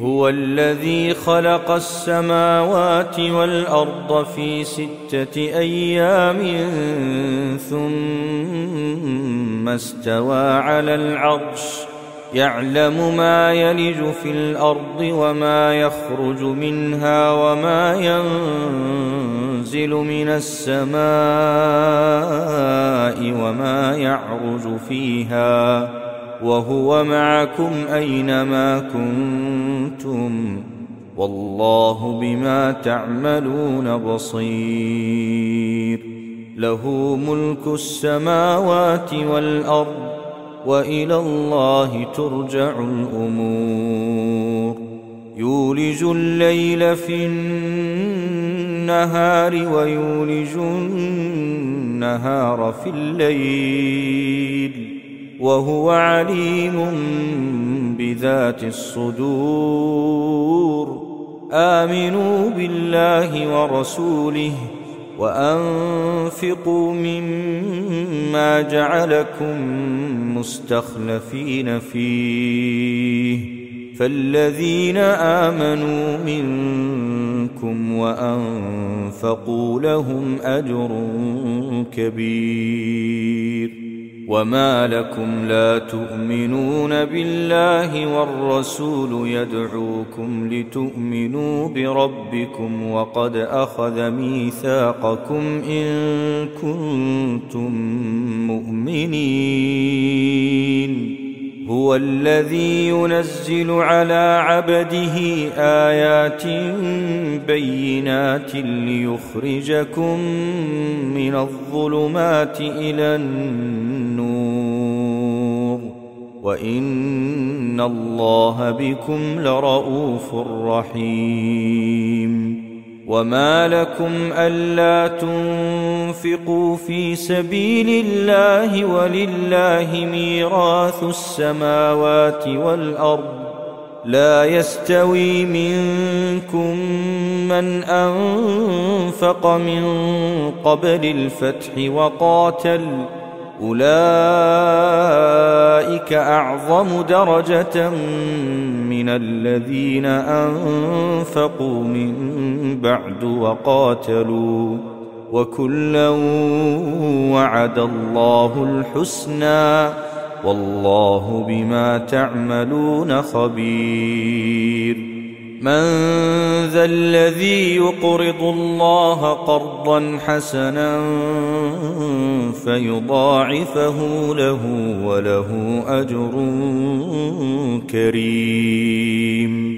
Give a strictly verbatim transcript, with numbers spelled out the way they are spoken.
هو الذي خلق السماوات والأرض في ستة أيام ثم استوى على العرش يعلم ما يلج في الأرض وما يخرج منها وما ينزل من السماء وما يعرج فيها وهو معكم أينما كنتم والله بما تعملون بصير. له ملك السماوات والأرض وإلى الله ترجع الأمور. يولج الليل في النهار ويولج النهار في الليل وهو عليم بذات الصدور. آمنوا بالله ورسوله وأنفقوا مما جعلكم مستخلفين فيه فالذين آمنوا منكم وأنفقوا لهم أجر كبير. وما لكم لا تؤمنون بالله والرسول يدعوكم لتؤمنوا بربكم وقد أخذ ميثاقكم إن كنتم مؤمنين. هو الذي ينزل على عبده آيات بينات ليخرجكم من الظلمات إلى النور وإن الله بكم لرءوف رحيم. وما لكم ألا تنفقوا في سبيل الله ولله ميراث السماوات والأرض لا يستوي منكم من أنفق من قبل الفتح وقاتل أولئك أعظم درجة من الذين أنفقوا من بعد وقاتلوا وكلا وعد الله الحسنى والله بما تعملون خبير. من ذا الذي يقرض الله قرضا حسنا فيضاعفه له وله أجر كريم.